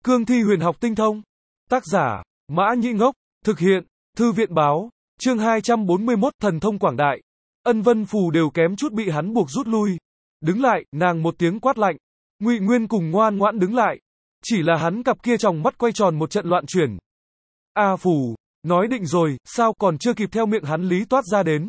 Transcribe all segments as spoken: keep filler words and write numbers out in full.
Cương thi huyền học tinh thông. Tác giả, Mã Nhĩ Ngốc. Thực hiện, Thư viện báo. Chương hai trăm bốn mươi mốt, thần thông quảng đại. Ân Vân Phù đều kém chút bị hắn buộc rút lui. Đứng lại, nàng một tiếng quát lạnh. Ngụy Nguyên cùng ngoan ngoãn đứng lại. Chỉ là hắn cặp kia tròng mắt quay tròn một trận loạn chuyển. A Phù, nói định rồi, sao còn chưa kịp theo miệng hắn lý toát ra đến.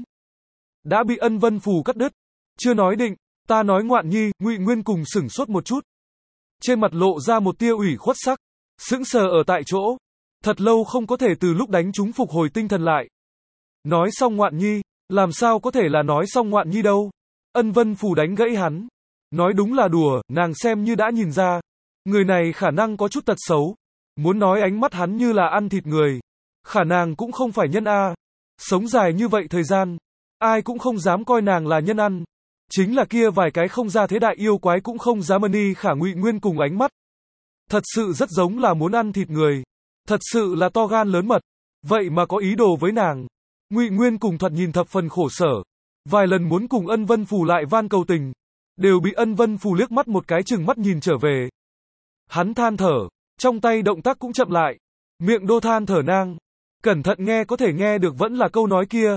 Đã bị Ân Vân Phù cắt đứt. Chưa nói định, ta nói ngoạn nhi, Ngụy Nguyên cùng sửng sốt một chút. Trên mặt lộ ra một tia ủy khuất sắc. Sững sờ ở tại chỗ. Thật lâu không có thể từ lúc đánh chúng phục hồi tinh thần lại. Nói xong ngoạn nhi, làm sao có thể là nói xong ngoạn nhi đâu. Ân Vân Phù đánh gãy hắn. Nói đúng là đùa, nàng xem như đã nhìn ra. Người này khả năng có chút tật xấu. Muốn nói ánh mắt hắn như là ăn thịt người. Khả nàng cũng không phải nhân A. Sống dài như vậy thời gian. Ai cũng không dám coi nàng là nhân ăn. Chính là kia vài cái không ra thế đại yêu quái cũng không dám ân y khả Ngụy Nguyên cùng ánh mắt. Thật sự rất giống là muốn ăn thịt người. Thật sự là to gan lớn mật. Vậy mà có ý đồ với nàng. Ngụy Nguyên cùng thoạt nhìn thập phần khổ sở. Vài lần muốn cùng Ân Vân Phù lại van cầu tình. Đều bị Ân Vân Phù liếc mắt một cái chừng mắt nhìn trở về. Hắn than thở. Trong tay động tác cũng chậm lại. Miệng đô than thở nang. Cẩn thận nghe có thể nghe được vẫn là câu nói kia.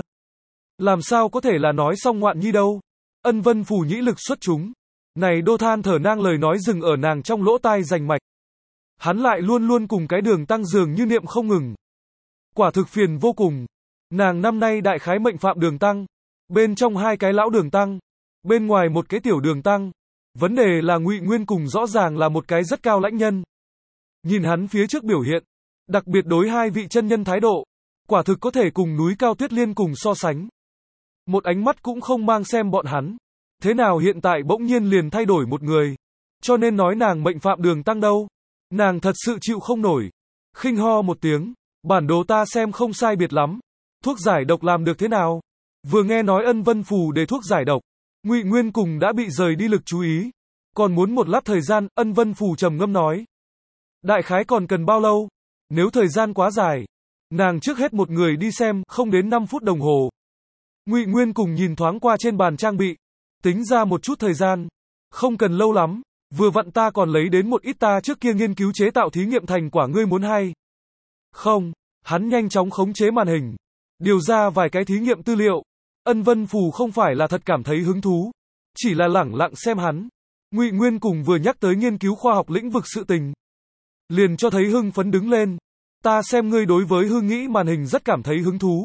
Làm sao có thể là nói xong ngoạn nhi đâu. Ân Vân Phù nhĩ lực xuất chúng. Này đô than thở nang lời nói dừng ở nàng trong lỗ tai rành mạch. Hắn lại luôn luôn cùng cái đường tăng dường như niệm không ngừng. Quả thực phiền vô cùng. Nàng năm nay đại khái mệnh phạm đường tăng. Bên trong hai cái lão đường tăng. Bên ngoài một cái tiểu đường tăng. Vấn đề là Ngụy Nguyên cùng rõ ràng là một cái rất cao lãnh nhân. Nhìn hắn phía trước biểu hiện. Đặc biệt đối hai vị chân nhân thái độ. Quả thực có thể cùng núi cao Tuyết Liên cùng so sánh. Một ánh mắt cũng không mang xem bọn hắn. Thế nào hiện tại bỗng nhiên liền thay đổi một người. Cho nên nói nàng mệnh phạm đường tăng đâu. Nàng thật sự chịu không nổi. Khinh ho một tiếng. Bản đồ ta xem không sai biệt lắm. Thuốc giải độc làm được thế nào? Vừa nghe nói Ân Vân Phù để thuốc giải độc. Ngụy Nguyên cùng đã bị rời đi lực chú ý. Còn muốn một lát thời gian, Ân Vân Phù trầm ngâm nói. Đại khái còn cần bao lâu? Nếu thời gian quá dài. Nàng trước hết một người đi xem, không đến năm phút đồng hồ. Ngụy Nguyên cùng nhìn thoáng qua trên bàn trang bị. Tính ra một chút thời gian. Không cần lâu lắm. Vừa vặn ta còn lấy đến một ít ta trước kia nghiên cứu chế tạo thí nghiệm thành quả ngươi muốn hay. Không. Hắn nhanh chóng khống chế màn hình. Điều ra vài cái thí nghiệm tư liệu. Ân Vân Phù không phải là thật cảm thấy hứng thú. Chỉ là lẳng lặng xem hắn. Ngụy Nguyên cùng vừa nhắc tới nghiên cứu khoa học lĩnh vực sự tình. Liền cho thấy hưng phấn đứng lên. Ta xem ngươi đối với hương nghĩ màn hình rất cảm thấy hứng thú.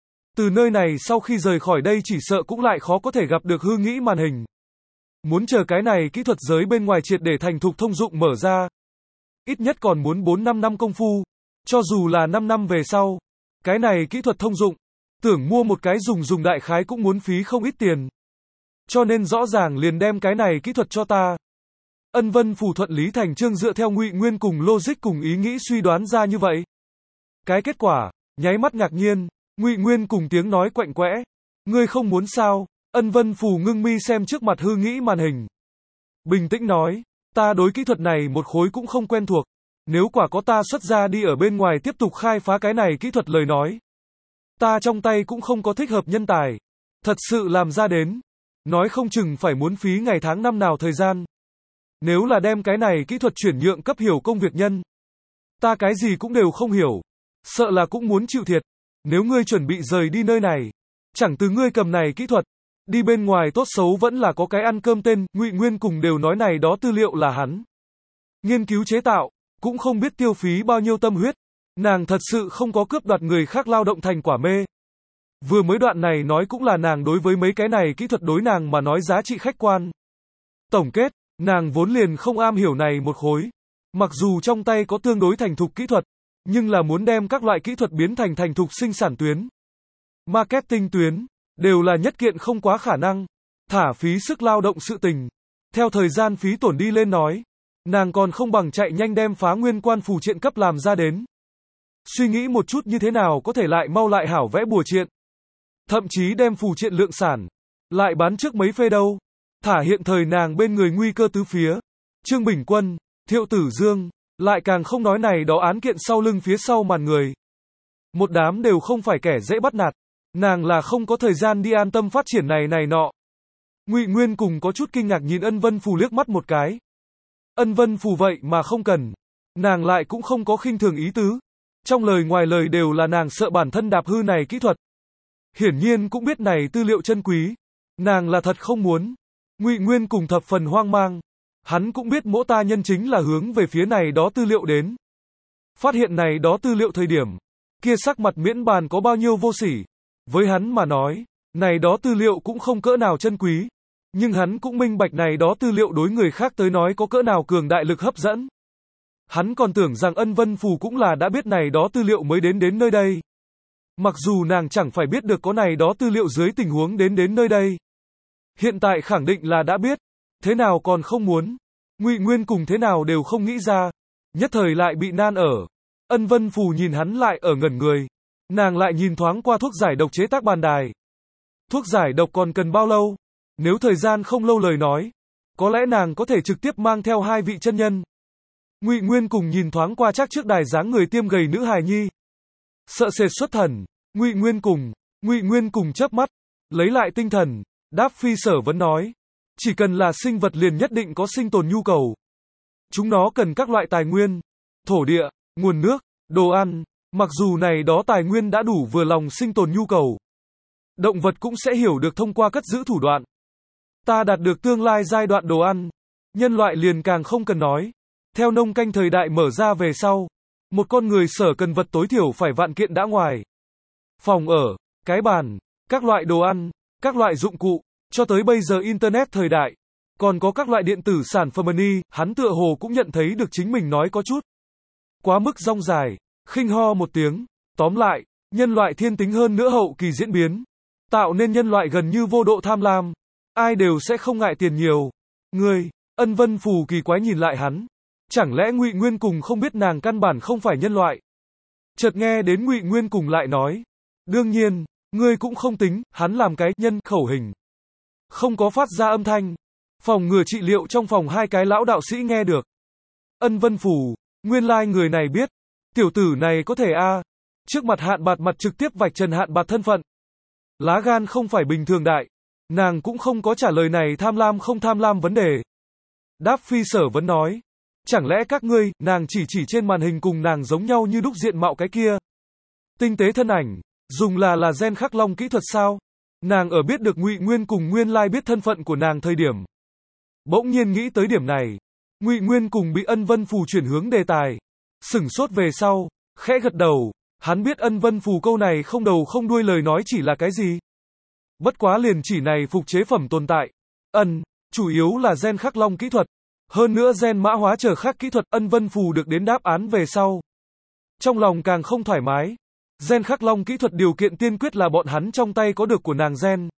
Từ nơi này sau khi rời khỏi đây chỉ sợ cũng lại khó có thể gặp được hương nghĩ màn hình. Muốn chờ cái này kỹ thuật giới bên ngoài triệt để thành thục thông dụng mở ra. Ít nhất còn muốn bốn năm năm công phu. Cho dù là năm năm về sau. Cái này kỹ thuật thông dụng. Tưởng mua một cái dùng dùng đại khái cũng muốn phí không ít tiền. Cho nên rõ ràng liền đem cái này kỹ thuật cho ta. Ân Vân Phù thuận lý thành chương dựa theo Ngụy Nguyên cùng logic cùng ý nghĩ suy đoán ra như vậy. Cái kết quả, nháy mắt ngạc nhiên, Ngụy Nguyên cùng tiếng nói quạnh quẽ. Ngươi không muốn sao? Ân Vân Phù ngưng mi xem trước mặt hư nghĩ màn hình. Bình tĩnh nói, ta đối kỹ thuật này một khối cũng không quen thuộc. Nếu quả có ta xuất ra đi ở bên ngoài tiếp tục khai phá cái này kỹ thuật lời nói. Ta trong tay cũng không có thích hợp nhân tài. Thật sự làm ra đến. Nói không chừng phải muốn phí ngày tháng năm nào thời gian. Nếu là đem cái này kỹ thuật chuyển nhượng cấp hiểu công việc nhân. Ta cái gì cũng đều không hiểu. Sợ là cũng muốn chịu thiệt. Nếu ngươi chuẩn bị rời đi nơi này. Chẳng từ ngươi cầm này kỹ thuật. Đi bên ngoài tốt xấu vẫn là có cái ăn cơm tên. Ngụy Nguyên cùng đều nói này đó tư liệu là hắn. Nghiên cứu chế tạo. Cũng không biết tiêu phí bao nhiêu tâm huyết. Nàng thật sự không có cướp đoạt người khác lao động thành quả mê. Vừa mới đoạn này nói cũng là nàng đối với mấy cái này kỹ thuật đối nàng mà nói giá trị khách quan. Tổng kết, nàng vốn liền không am hiểu này một khối. Mặc dù trong tay có tương đối thành thục kỹ thuật, nhưng là muốn đem các loại kỹ thuật biến thành thành thục sinh sản tuyến, marketing tuyến, đều là nhất kiện không quá khả năng. Thả phí sức lao động sự tình. Theo thời gian phí tổn đi lên nói, nàng còn không bằng chạy nhanh đem phá nguyên quan phù triện cấp làm ra đến. Suy nghĩ một chút như thế nào có thể lại mau lại hảo vẽ bùa triện. Thậm chí đem phù triện lượng sản. Lại bán trước mấy phê đâu. Thả hiện thời nàng bên người nguy cơ tứ phía. Trương Bình Quân, Thiệu Tử Dương. Lại càng không nói này đó án kiện sau lưng phía sau màn người. Một đám đều không phải kẻ dễ bắt nạt. Nàng là không có thời gian đi an tâm phát triển này này nọ. Ngụy Nguyên cùng có chút kinh ngạc nhìn Ân Vân Phù liếc mắt một cái. Ân Vân Phù vậy mà không cần. Nàng lại cũng không có khinh thường ý tứ. Trong lời ngoài lời đều là nàng sợ bản thân đạp hư này kỹ thuật. Hiển nhiên cũng biết này tư liệu chân quý. Nàng là thật không muốn. Ngụy Nguyên cùng thập phần hoang mang. Hắn cũng biết mỗ ta nhân chính là hướng về phía này đó tư liệu đến. Phát hiện này đó tư liệu thời điểm. Kia sắc mặt miễn bàn có bao nhiêu vô sỉ. Với hắn mà nói, này đó tư liệu cũng không cỡ nào chân quý. Nhưng hắn cũng minh bạch này đó tư liệu đối người khác tới nói có cỡ nào cường đại lực hấp dẫn. Hắn còn tưởng rằng Ân Vân Phù cũng là đã biết này đó tư liệu mới đến đến nơi đây. Mặc dù nàng chẳng phải biết được có này đó tư liệu dưới tình huống đến đến nơi đây. Hiện tại khẳng định là đã biết. Thế nào còn không muốn. Ngụy Nguyên cùng thế nào đều không nghĩ ra. Nhất thời lại bị nan ở. Ân Vân Phù nhìn hắn lại ở ngẩn người. Nàng lại nhìn thoáng qua thuốc giải độc chế tác bàn đài. Thuốc giải độc còn cần bao lâu? Nếu thời gian không lâu lời nói, có lẽ nàng có thể trực tiếp mang theo hai vị chân nhân. Ngụy Nguyên cùng nhìn thoáng qua chắc trước đài dáng người tiêm gầy nữ hài nhi. Sợ sệt xuất thần, Ngụy Nguyên cùng, Ngụy Nguyên cùng chớp mắt, lấy lại tinh thần, đáp phi sở vấn nói. Chỉ cần là sinh vật liền nhất định có sinh tồn nhu cầu. Chúng nó cần các loại tài nguyên, thổ địa, nguồn nước, đồ ăn, mặc dù này đó tài nguyên đã đủ vừa lòng sinh tồn nhu cầu. Động vật cũng sẽ hiểu được thông qua cất giữ thủ đoạn. Ta đạt được tương lai giai đoạn đồ ăn, nhân loại liền càng không cần nói. Theo nông canh thời đại mở ra về sau, một con người sở cần vật tối thiểu phải vạn kiện đã ngoài. Phòng ở, cái bàn, các loại đồ ăn, các loại dụng cụ, cho tới bây giờ Internet thời đại, còn có các loại điện tử sản phẩm money, hắn tựa hồ cũng nhận thấy được chính mình nói có chút quá mức rong dài, khinh ho một tiếng, tóm lại, nhân loại thiên tính hơn nữa hậu kỳ diễn biến, tạo nên nhân loại gần như vô độ tham lam, ai đều sẽ không ngại tiền nhiều. Ngươi, Ân Vân Phù kỳ quái nhìn lại hắn, chẳng lẽ Ngụy Nguyên cùng không biết nàng căn bản không phải nhân loại? Chợt nghe đến Ngụy Nguyên cùng lại nói, đương nhiên, ngươi cũng không tính, hắn làm cái nhân khẩu hình, không có phát ra âm thanh. Phòng ngừa trị liệu trong phòng hai cái lão đạo sĩ nghe được. Ân Vân Phù, nguyên lai like người này biết, tiểu tử này có thể a, trước mặt Hạn Bạt mặt trực tiếp vạch trần Hạn Bạt thân phận. Lá gan không phải bình thường đại, nàng cũng không có trả lời này tham lam không tham lam vấn đề. Đáp phi sở vẫn nói, chẳng lẽ các ngươi, nàng chỉ chỉ trên màn hình cùng nàng giống nhau như đúc diện mạo cái kia. Tinh tế thân ảnh, dùng là là gen khắc long kỹ thuật sao? Nàng ở biết được Ngụy Nguyên cùng nguyên lai biết thân phận của nàng thời điểm. Bỗng nhiên nghĩ tới điểm này, Ngụy Nguyên cùng bị Ân Vân Phù chuyển hướng đề tài. Sửng sốt về sau, khẽ gật đầu, hắn biết Ân Vân Phù câu này không đầu không đuôi lời nói chỉ là cái gì. Bất quá liền chỉ này phục chế phẩm tồn tại. Ân, chủ yếu là gen khắc long kỹ thuật. Hơn nữa gen mã hóa trở khắc kỹ thuật, Ân Vân Phù được đến đáp án về sau. Trong lòng càng không thoải mái. Gen khắc long kỹ thuật điều kiện tiên quyết là bọn hắn trong tay có được của nàng gen.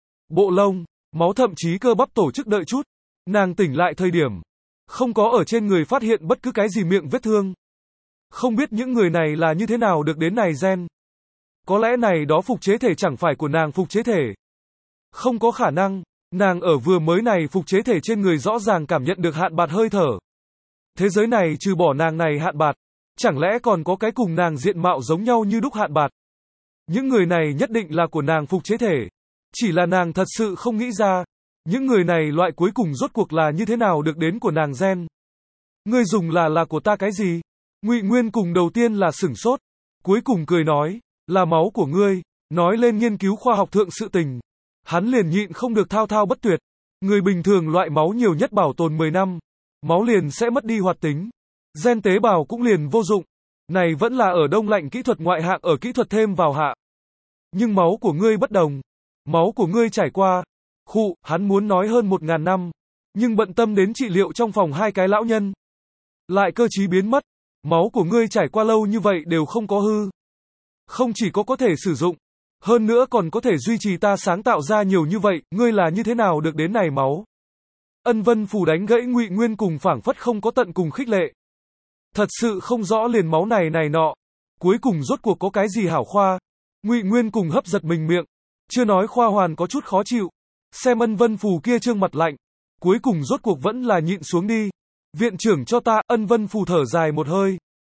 Bộ lông, máu thậm chí cơ bắp tổ chức đợi chút. Nàng tỉnh lại thời điểm, không có ở trên người phát hiện bất cứ cái gì miệng vết thương. Không biết những người này là như thế nào được đến này gen. Có lẽ này đó phục chế thể chẳng phải của nàng phục chế thể. Không có khả năng, nàng ở vừa mới này phục chế thể trên người rõ ràng cảm nhận được Hạn Bạt hơi thở. Thế giới này trừ bỏ nàng này Hạn Bạt, chẳng lẽ còn có cái cùng nàng diện mạo giống nhau như đúc Hạn Bạt. Những người này nhất định là của nàng phục chế thể. Chỉ là nàng thật sự không nghĩ ra, những người này loại cuối cùng rốt cuộc là như thế nào được đến của nàng gen. Ngươi dùng là là của ta cái gì? Ngụy Nguyên cùng đầu tiên là sửng sốt, cuối cùng cười nói, là máu của ngươi. Nói lên nghiên cứu khoa học thượng sự tình, hắn liền nhịn không được thao thao bất tuyệt. Người bình thường loại máu nhiều nhất bảo tồn mười năm, máu liền sẽ mất đi hoạt tính. Gen tế bào cũng liền vô dụng. Này vẫn là ở đông lạnh kỹ thuật ngoại hạng ở kỹ thuật thêm vào hạ. Nhưng máu của ngươi bất đồng. Máu của ngươi trải qua. Khụ, hắn muốn nói hơn một ngàn năm. Nhưng bận tâm đến trị liệu trong phòng hai cái lão nhân. Lại cơ trí biến mất. Máu của ngươi trải qua lâu như vậy đều không có hư. Không chỉ có có thể sử dụng. Hơn nữa còn có thể duy trì ta sáng tạo ra nhiều như vậy. Ngươi là như thế nào được đến này máu? Ân Vân Phù đánh gãy Ngụy Nguyên cùng phảng phất không có tận cùng khích lệ. Thật sự không rõ liền máu này này nọ. Cuối cùng rốt cuộc có cái gì hảo khoa. Ngụy Nguyên cùng hấp giật mình miệng. Chưa nói khoa hoàn có chút khó chịu. Xem Ân Vân Phù kia trương mặt lạnh. Cuối cùng rốt cuộc vẫn là nhịn xuống đi. Viện trưởng cho ta, Ân Vân Phù thở dài một hơi.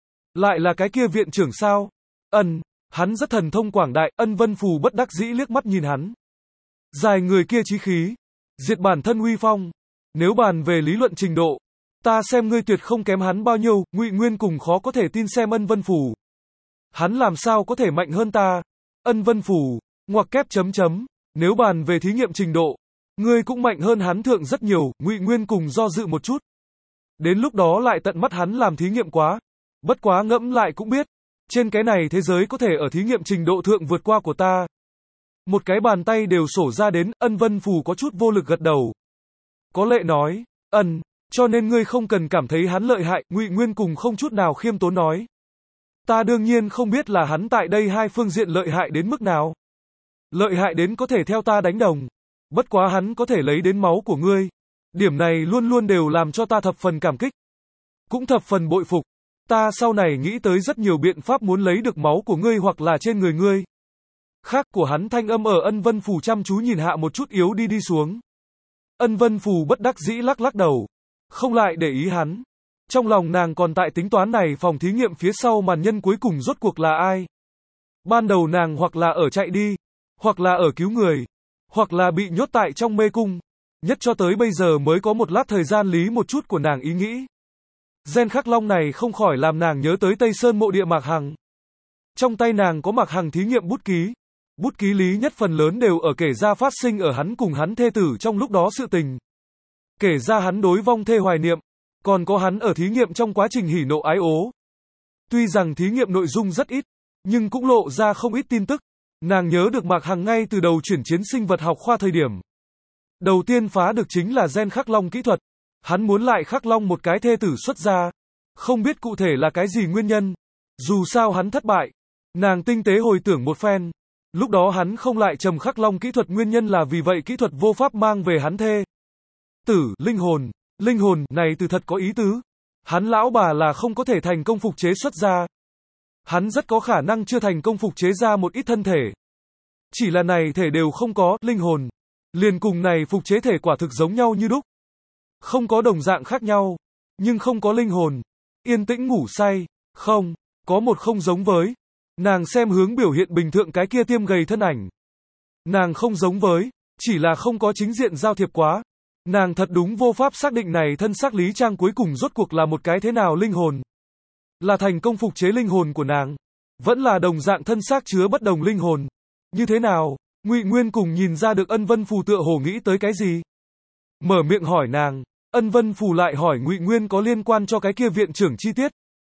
Lại là cái kia viện trưởng sao? Ân, hắn rất thần thông quảng đại, Ân Vân Phù bất đắc dĩ liếc mắt nhìn hắn. Dài người kia chí khí. Diệt bản thân uy phong. Nếu bàn về lý luận trình độ, Ta xem ngươi tuyệt không kém hắn bao nhiêu, Ngụy Nguyên cùng khó có thể tin xem Ân Vân Phù. Hắn làm sao có thể mạnh hơn ta? Ân Vân Phù, ngoặc kép chấm chấm, nếu bàn về thí nghiệm trình độ, ngươi cũng mạnh hơn hắn thượng rất nhiều, Ngụy Nguyên cùng do dự một chút. Đến lúc đó lại tận mắt hắn làm thí nghiệm quá. Bất quá ngẫm lại cũng biết, trên cái này thế giới có thể ở thí nghiệm trình độ thượng vượt qua của ta. Một cái bàn tay đều sổ ra đến, Ân Vân Phù có chút vô lực gật đầu. Có lệ nói, ân, cho nên ngươi không cần cảm thấy hắn lợi hại, Ngụy Nguyên cùng không chút nào khiêm tốn nói. Ta đương nhiên không biết là hắn tại đây hai phương diện lợi hại đến mức nào. Lợi hại đến có thể theo ta đánh đồng. Bất quá hắn có thể lấy đến máu của ngươi. Điểm này luôn luôn đều làm cho ta thập phần cảm kích. Cũng thập phần bội phục. Ta sau này nghĩ tới rất nhiều biện pháp muốn lấy được máu của ngươi hoặc là trên người ngươi. Khác của hắn thanh âm ở Ân Vân Phù chăm chú nhìn hạ một chút yếu đi đi xuống. Ân Vân Phù bất đắc dĩ lắc lắc đầu. Không lại để ý hắn. Trong lòng nàng còn tại tính toán này phòng thí nghiệm phía sau màn nhân cuối cùng rốt cuộc là ai. Ban đầu nàng hoặc là ở chạy đi, hoặc là ở cứu người, hoặc là bị nhốt tại trong mê cung. Nhất cho tới bây giờ mới có một lát thời gian lý một chút của nàng ý nghĩ. Gen khắc long này không khỏi làm nàng nhớ tới Tây Sơn mộ địa Mạc Hằng. Trong tay nàng có Mạc Hằng thí nghiệm bút ký. Bút ký lý nhất phần lớn đều ở kể ra phát sinh ở hắn cùng hắn thê tử trong lúc đó sự tình. Kể ra hắn đối vong thê hoài niệm, còn có hắn ở thí nghiệm trong quá trình hỉ nộ ái ố. Tuy rằng thí nghiệm nội dung rất ít, nhưng cũng lộ ra không ít tin tức. Nàng nhớ được Mạc Hằng ngay từ đầu chuyển chiến sinh vật học khoa thời điểm. Đầu tiên phá được chính là gen khắc long kỹ thuật. Hắn muốn lại khắc long một cái thê tử xuất ra. Không biết cụ thể là cái gì nguyên nhân. Dù sao hắn thất bại. Nàng tinh tế hồi tưởng một phen. Lúc đó hắn không lại trầm khắc long kỹ thuật nguyên nhân là vì vậy kỹ thuật vô pháp mang về hắn thê tử, linh hồn. Linh hồn này từ thật có ý tứ. Hắn lão bà là không có thể thành công phục chế xuất ra. Hắn rất có khả năng chưa thành công phục chế ra một ít thân thể. Chỉ là này thể đều không có, linh hồn. Liền cùng này phục chế thể quả thực giống nhau như đúc. Không có đồng dạng khác nhau. Nhưng không có linh hồn. Yên tĩnh ngủ say. Không. Có một không giống với. Nàng xem hướng biểu hiện bình thường cái kia tiêm gầy thân ảnh. Nàng không giống với. Chỉ là không có chính diện giao thiệp quá. Nàng thật đúng vô pháp xác định này thân xác Lý Trang cuối cùng rốt cuộc là một cái thế nào linh hồn. Là thành công phục chế linh hồn của nàng. Vẫn là đồng dạng thân xác chứa bất đồng linh hồn. Như thế nào? Ngụy Nguyên cùng nhìn ra được Ân Vân Phù tựa hồ nghĩ tới cái gì. Mở miệng hỏi nàng. Ân Vân Phù lại hỏi Ngụy Nguyên có liên quan cho cái kia viện trưởng chi tiết.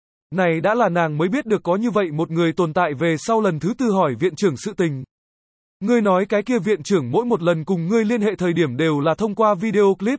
Này đã là nàng mới biết được có như vậy một người tồn tại về sau lần thứ tư hỏi viện trưởng sự tình. Ngươi nói cái kia viện trưởng mỗi một lần cùng ngươi liên hệ thời điểm đều là thông qua video clip.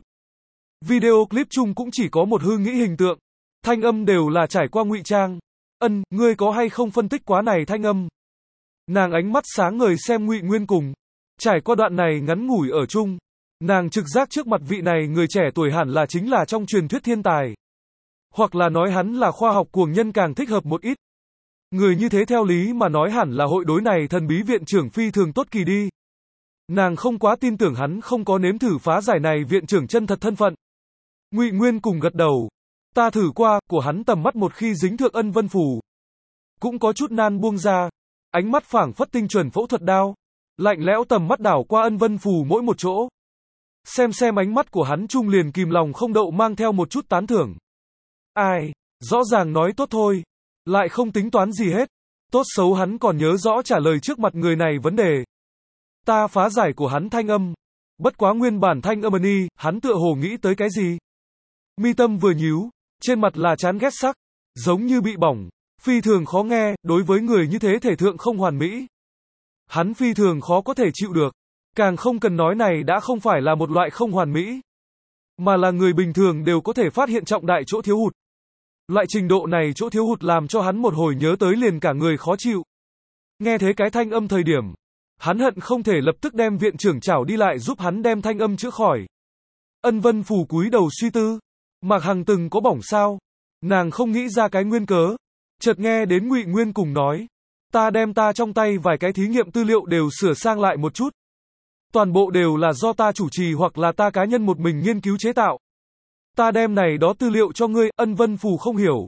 Video clip chung cũng chỉ có một hư nghĩ hình tượng. Thanh âm đều là trải qua ngụy trang. Ân, ngươi có hay không phân tích quá này thanh âm? Nàng ánh mắt sáng ngời xem Ngụy Nguyên cùng. Trải qua đoạn này ngắn ngủi ở chung. Nàng trực giác trước mặt vị này người trẻ tuổi hẳn là chính là trong truyền thuyết thiên tài. Hoặc là nói hắn là khoa học cuồng nhân càng thích hợp một ít. Người như thế theo lý mà nói hẳn là hội đối này thần bí viện trưởng phi thường tốt kỳ đi. Nàng không quá tin tưởng hắn không có nếm thử phá giải này viện trưởng chân thật thân phận. Ngụy Nguyên cùng gật đầu. Ta thử qua, của hắn tầm mắt một khi dính thượng Ân Vân Phù. Cũng có chút nan buông ra. Ánh mắt phảng phất tinh chuẩn phẫu thuật đao. Lạnh lẽo tầm mắt đảo qua Ân Vân Phù mỗi một chỗ. Xem xem ánh mắt của hắn trung liền kìm lòng không đậu mang theo một chút tán thưởng. Ai, rõ ràng nói tốt thôi. Lại không tính toán gì hết. Tốt xấu hắn còn nhớ rõ trả lời trước mặt người này vấn đề. Ta phá giải của hắn thanh âm. Bất quá nguyên bản thanh âm ni, hắn tựa hồ nghĩ tới cái gì? Mi tâm vừa nhíu, trên mặt là chán ghét sắc, giống như bị bỏng, phi thường khó nghe, đối với người như thế thể thượng không hoàn mỹ. Hắn phi thường khó có thể chịu được, càng không cần nói này đã không phải là một loại không hoàn mỹ, mà là người bình thường đều có thể phát hiện trọng đại chỗ thiếu hụt. Loại trình độ này chỗ thiếu hụt làm cho hắn một hồi nhớ tới liền cả người khó chịu. Nghe thế cái thanh âm thời điểm, hắn hận không thể lập tức đem viện trưởng chảo đi lại giúp hắn đem thanh âm chữa khỏi. Ân Vân Phù cúi đầu suy tư. Mạc Hằng từng có bỏng sao? Nàng không nghĩ ra cái nguyên cớ. Chợt nghe đến Ngụy Nguyên cùng nói. Ta đem ta trong tay vài cái thí nghiệm tư liệu đều sửa sang lại một chút. Toàn bộ đều là do ta chủ trì hoặc là ta cá nhân một mình nghiên cứu chế tạo. Ta đem này đó tư liệu cho ngươi, Ân Vân Phù không hiểu.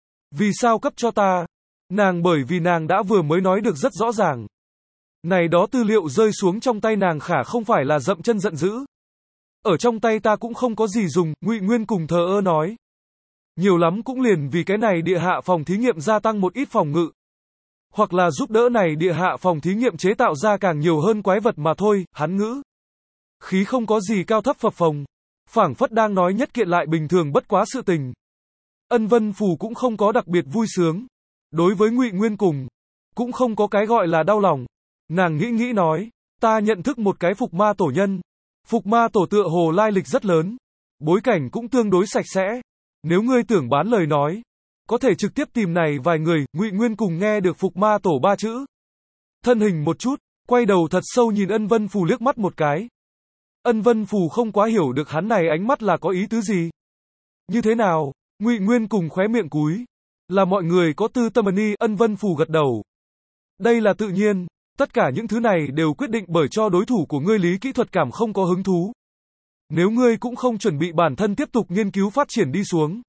Vì sao cấp cho ta? Nàng bởi vì nàng đã vừa mới nói được rất rõ ràng. Này đó tư liệu rơi xuống trong tay nàng khả không phải là dậm chân giận dữ. Ở trong tay ta cũng không có gì dùng, Ngụy Nguyên cùng thờ ơ nói. Nhiều lắm cũng liền vì cái này địa hạ phòng thí nghiệm gia tăng một ít phòng ngự. Hoặc là giúp đỡ này địa hạ phòng thí nghiệm chế tạo ra càng nhiều hơn quái vật mà thôi, hắn ngữ. Khí không có gì cao thấp phập phồng. Phảng phất đang nói nhất kiện lại bình thường bất quá sự tình. Ân Vân Phù cũng không có đặc biệt vui sướng. Đối với Ngụy Nguyên cùng, cũng không có cái gọi là đau lòng. Nàng nghĩ nghĩ nói, ta nhận thức một cái phục ma tổ nhân. Phục ma tổ tựa hồ lai lịch rất lớn. Bối cảnh cũng tương đối sạch sẽ. Nếu ngươi tưởng bán lời nói, có thể trực tiếp tìm này vài người. Ngụy Nguyên cùng nghe được phục ma tổ ba chữ. Thân hình một chút, quay đầu thật sâu nhìn Ân Vân Phù liếc mắt một cái. Ân Vân Phù không quá hiểu được hắn này ánh mắt là có ý tứ gì. Như thế nào? Ngụy Nguyên cùng khóe miệng cúi. Là mọi người có tư tâm ni. Ân Vân Phù gật đầu. Đây là tự nhiên, tất cả những thứ này đều quyết định bởi cho đối thủ của ngươi lý kỹ thuật cảm không có hứng thú. Nếu ngươi cũng không chuẩn bị bản thân tiếp tục nghiên cứu phát triển đi xuống.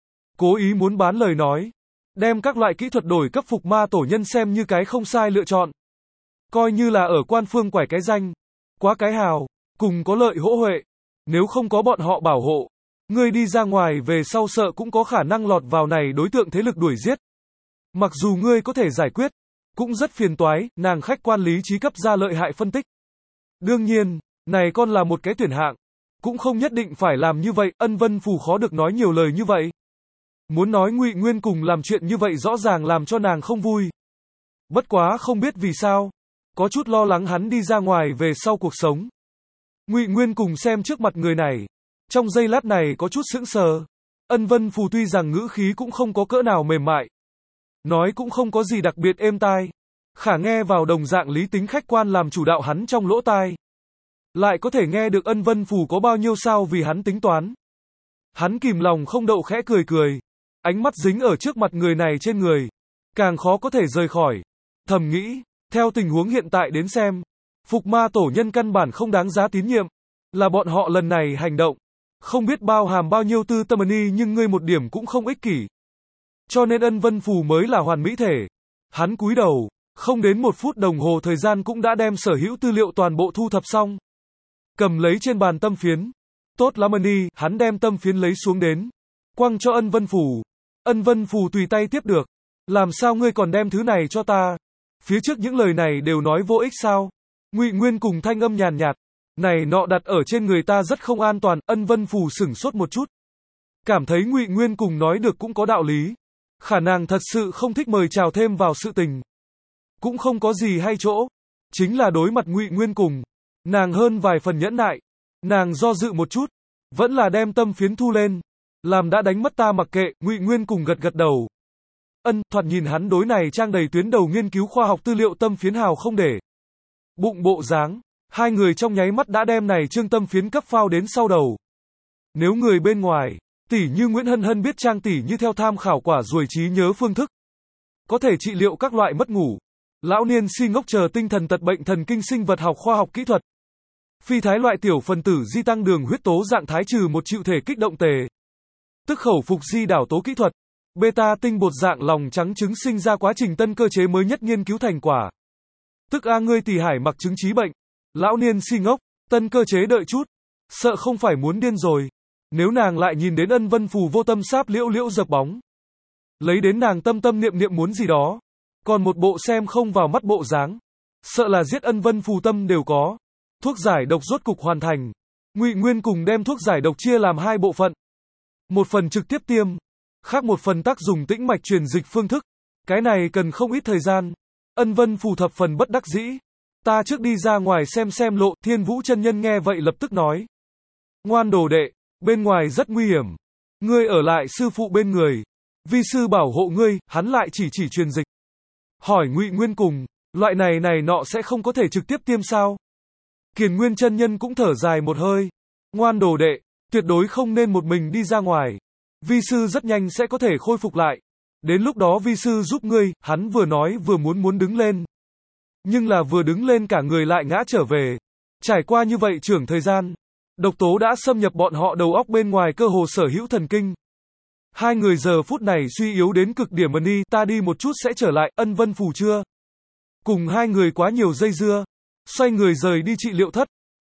Cố ý muốn bán lời nói. Đem các loại kỹ thuật đổi cấp phục ma tổ nhân xem như cái không sai lựa chọn. Coi như là ở quan phương quải cái danh. Quá cái hào. Cùng có lợi hỗ huệ. Nếu không có bọn họ bảo hộ. Ngươi đi ra ngoài về sau sợ cũng có khả năng lọt vào này đối tượng thế lực đuổi giết. Mặc dù ngươi có thể giải quyết. Cũng rất phiền toái, nàng khách quan lý trí cấp ra lợi hại phân tích. Đương nhiên, này con là một cái tuyển hạng. Cũng không nhất định phải làm như vậy, Ân Vân Phù khó được nói nhiều lời như vậy. Muốn nói Ngụy Nguyên cùng làm chuyện như vậy rõ ràng làm cho nàng không vui. Bất quá không biết vì sao. Có chút lo lắng hắn đi ra ngoài về sau cuộc sống. Ngụy Nguyên cùng xem trước mặt người này. Trong giây lát này có chút sững sờ. Ân Vân Phù tuy rằng ngữ khí cũng không có cỡ nào mềm mại. Nói cũng không có gì đặc biệt êm tai. Khả nghe vào đồng dạng lý tính khách quan làm chủ đạo hắn trong lỗ tai. Lại có thể nghe được Ân Vân Phù có bao nhiêu sao vì hắn tính toán. Hắn kìm lòng không đậu khẽ cười cười. Ánh mắt dính ở trước mặt người này trên người. Càng khó có thể rời khỏi. Thầm nghĩ, theo tình huống hiện tại đến xem. Phục ma tổ nhân căn bản không đáng giá tín nhiệm. Là bọn họ lần này hành động. Không biết bao hàm bao nhiêu tư tâm ni nhưng ngươi một điểm cũng không ích kỷ. Cho nên Ân Vân Phù mới là hoàn mỹ thể. Hắn cúi đầu, không đến một phút đồng hồ thời gian cũng đã đem sở hữu tư liệu toàn bộ thu thập xong. Cầm lấy trên bàn tâm phiến. Tốt lắm Ân, hắn đem tâm phiến lấy xuống đến. Quăng cho Ân Vân Phù. Ân Vân Phù tùy tay tiếp được. Làm sao ngươi còn đem thứ này cho ta? Phía trước những lời này đều nói vô ích sao? Ngụy Nguyên cùng thanh âm nhàn nhạt. Này nọ đặt ở trên người ta rất không an toàn. Ân Vân Phù sửng sốt một chút. Cảm thấy Ngụy Nguyên cùng nói được cũng có đạo lý. Khả năng thật sự không thích mời chào thêm vào sự tình. Cũng không có gì hay chỗ. Chính là đối mặt Ngụy Nguyên cùng. Nàng hơn vài phần nhẫn nại. Nàng do dự một chút. Vẫn là đem tâm phiến thu lên. Làm đã đánh mất ta mặc kệ. Ngụy Nguyên cùng gật gật đầu. Ân, thoạt nhìn hắn đối này trang đầy tuyến đầu nghiên cứu khoa học tư liệu tâm phiến hào không để. Bụng bộ dáng. Hai người trong nháy mắt đã đem này trương tâm phiến cấp phao đến sau đầu. Nếu người bên ngoài. Tỷ như Nguyễn Hân Hân biết trang tỷ như theo tham khảo quả ruồi trí nhớ phương thức. Có thể trị liệu các loại mất ngủ. Lão niên si ngốc chờ tinh thần tật bệnh thần kinh sinh vật học khoa học kỹ thuật. Phi thái loại tiểu phần tử di tăng đường huyết tố dạng thái trừ một chịu thể kích động tề. Tức khẩu phục di đảo tố kỹ thuật. Beta tinh bột dạng lòng trắng trứng sinh ra quá trình tân cơ chế mới nhất nghiên cứu thành quả. Tức a ngươi tỷ hải mặc chứng trí bệnh. Lão niên si ngốc, tân cơ chế đợi chút. Sợ không phải muốn điên rồi. Nếu nàng lại nhìn đến Ân Vân Phù vô tâm sáp liễu liễu dập bóng. Lấy đến nàng tâm tâm niệm niệm muốn gì đó. Còn một bộ xem không vào mắt bộ dáng. Sợ là giết Ân Vân Phù tâm đều có. Thuốc giải độc rốt cục hoàn thành. Ngụy Nguyên cùng đem thuốc giải độc chia làm hai bộ phận. Một phần trực tiếp tiêm. Khác một phần tác dùng tĩnh mạch truyền dịch phương thức. Cái này cần không ít thời gian. Ân Vân Phù thập phần bất đắc dĩ. Ta trước đi ra ngoài xem xem lộ. Thiên Vũ chân nhân nghe vậy lập tức nói. Ngoan đồ đệ. Bên ngoài rất nguy hiểm. Ngươi ở lại sư phụ bên người. Vi sư bảo hộ ngươi, hắn lại chỉ chỉ truyền dịch. Hỏi Ngụy Nguyên cùng, loại này này nọ sẽ không có thể trực tiếp tiêm sao? Kiền Nguyên chân nhân cũng thở dài một hơi. Ngoan đồ đệ, tuyệt đối không nên một mình đi ra ngoài. Vi sư rất nhanh sẽ có thể khôi phục lại. Đến lúc đó vi sư giúp ngươi, hắn vừa nói vừa muốn muốn đứng lên. Nhưng là vừa đứng lên cả người lại ngã trở về. Trải qua như vậy trưởng thời gian. Độc tố đã xâm nhập bọn họ đầu óc bên ngoài cơ hồ sở hữu thần kinh. Hai người giờ phút này suy yếu đến cực điểm ân đi, ta đi một chút sẽ trở lại, Ân Vân Phù chưa? Cùng hai người quá nhiều dây dưa. Xoay người rời đi trị liệu thất.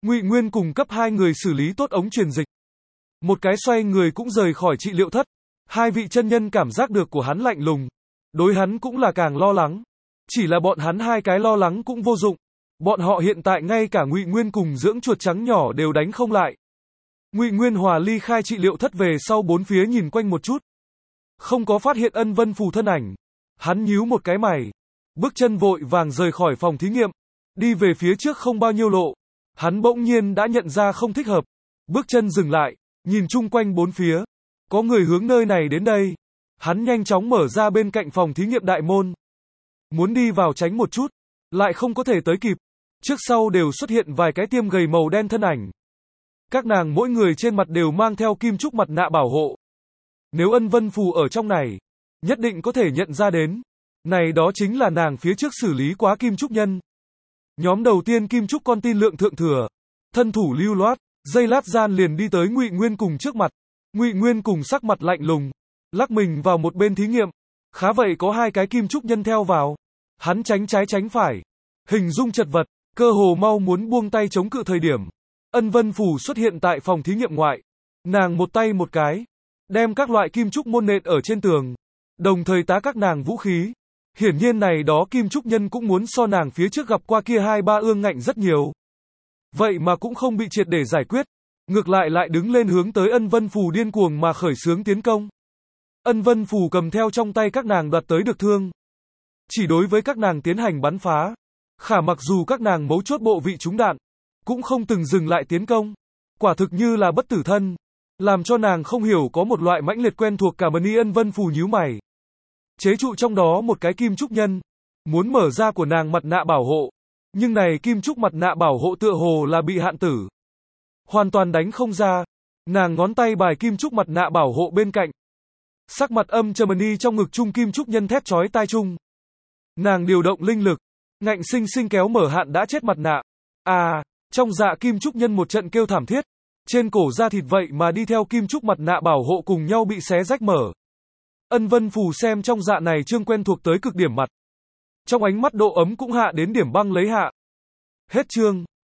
Ngụy Nguyên cùng cấp hai người xử lý tốt ống truyền dịch. Một cái xoay người cũng rời khỏi trị liệu thất. Hai vị chân nhân cảm giác được của hắn lạnh lùng. Đối hắn cũng là càng lo lắng. Chỉ là bọn hắn hai cái lo lắng cũng vô dụng. Bọn họ hiện tại ngay cả Ngụy Nguyên cùng dưỡng chuột trắng nhỏ đều đánh không lại. Ngụy Nguyên Hòa ly khai trị liệu thất về sau bốn phía nhìn quanh một chút. Không có phát hiện Ân Vân Phù thân ảnh. Hắn nhíu một cái mày. Bước chân vội vàng rời khỏi phòng thí nghiệm. Đi về phía trước không bao nhiêu lộ. Hắn bỗng nhiên đã nhận ra không thích hợp. Bước chân dừng lại. Nhìn chung quanh bốn phía. Có người hướng nơi này đến đây. Hắn nhanh chóng mở ra bên cạnh phòng thí nghiệm đại môn. Muốn đi vào tránh một chút. Lại không có thể tới kịp. Trước sau đều xuất hiện vài cái tiêm gầy màu đen thân ảnh. Các nàng mỗi người trên mặt đều mang theo kim trúc mặt nạ bảo hộ. Nếu Ân Vân Phù ở trong này, nhất định có thể nhận ra đến. Này đó chính là nàng phía trước xử lý quá kim trúc nhân. Nhóm đầu tiên kim trúc con tin lượng thượng thừa. Thân thủ lưu loát, giây lát gian liền đi tới Ngụy Nguyên cùng trước mặt. Ngụy Nguyên cùng sắc mặt lạnh lùng, lắc mình vào một bên thí nghiệm. Khá vậy có hai cái kim trúc nhân theo vào. Hắn tránh trái tránh phải. Hình dung chật vật, cơ hồ mau muốn buông tay chống cự thời điểm. Ân Vân Phù xuất hiện tại phòng thí nghiệm ngoại. Nàng một tay một cái. Đem các loại kim trúc môn nện ở trên tường. Đồng thời tá các nàng vũ khí. Hiển nhiên này đó kim trúc nhân cũng muốn so nàng phía trước gặp qua kia hai ba ương ngạnh rất nhiều. Vậy mà cũng không bị triệt để giải quyết. Ngược lại lại đứng lên hướng tới Ân Vân Phù điên cuồng mà khởi xướng tiến công. Ân Vân Phù cầm theo trong tay các nàng đoạt tới được thương. Chỉ đối với các nàng tiến hành bắn phá. Khả mặc dù các nàng mấu chốt bộ vị trúng đạn. Cũng không từng dừng lại tiến công. Quả thực như là bất tử thân. Làm cho nàng không hiểu có một loại mãnh liệt quen thuộc cả mani. Ân Vân Phù nhíu mày. Chế trụ trong đó một cái kim trúc nhân. Muốn mở ra của nàng mặt nạ bảo hộ. Nhưng này kim trúc mặt nạ bảo hộ tựa hồ là bị hạn tử. Hoàn toàn đánh không ra. Nàng ngón tay bài kim trúc mặt nạ bảo hộ bên cạnh. Sắc mặt âm trầm mani trong ngực trung kim trúc nhân thét chói tai chung. Nàng điều động linh lực. Ngạnh sinh sinh kéo mở hạn đã chết mặt nạ. À, trong dạ kim trúc nhân một trận kêu thảm thiết. Trên cổ da thịt vậy mà đi theo kim trúc mặt nạ bảo hộ cùng nhau bị xé rách mở. Ân Vân Phù xem trong dạ này trương quen thuộc tới cực điểm mặt. Trong ánh mắt độ ấm cũng hạ đến điểm băng lấy hạ. Hết chương.